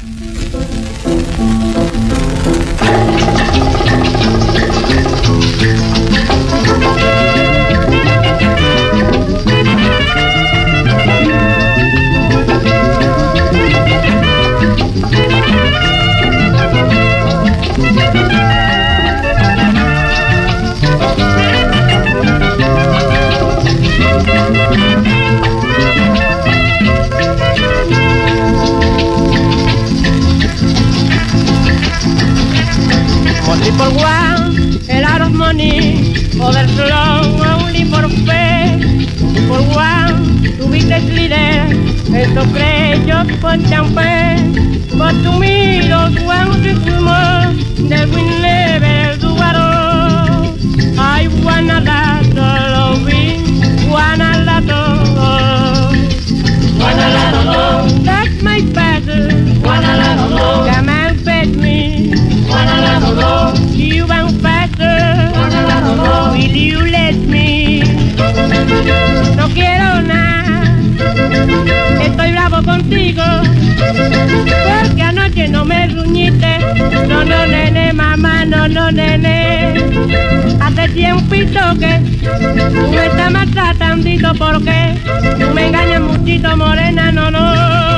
Only for one, a lot of money, others long, only for fame. For one, to be the leader, and so great just for champagne. But to me, those ones is more, that we never do at all. I want a lot of loving, want a lot of love. Want a lot of love. That's my passion. Want a lot of love. Come and fetch me. Want a lot of love. You want faster. Want a lot of love. Will you let me? No quiero nada. Estoy bravo contigo. Porque anoche no me ruñiste. No, no, nene, mamá, no, no, nene. Hace tiempito que tú me estás maltratandito porque tú me engañas muchito, morena, no, no.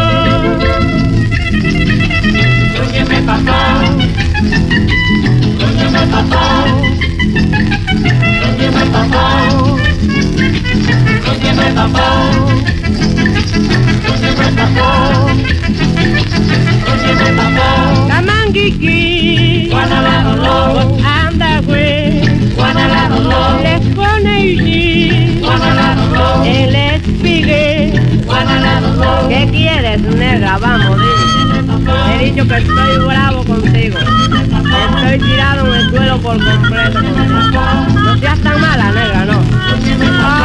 ¿Qué me pasó? ¿Qué me pasó? ¿Qué me pasó? ¿Qué me pasó? ¿Qué me pasó? ¿Qué me pasó? Kamangiki, Guanalado, anda güey, Guanalado, les pone y Guanalado, el espigue, Guanalado. ¿Qué quieres, negra? Vamos, dime. He dicho que estoy bravo contigo. Estoy tirado en el suelo por completo. No seas tan mala, negra, no.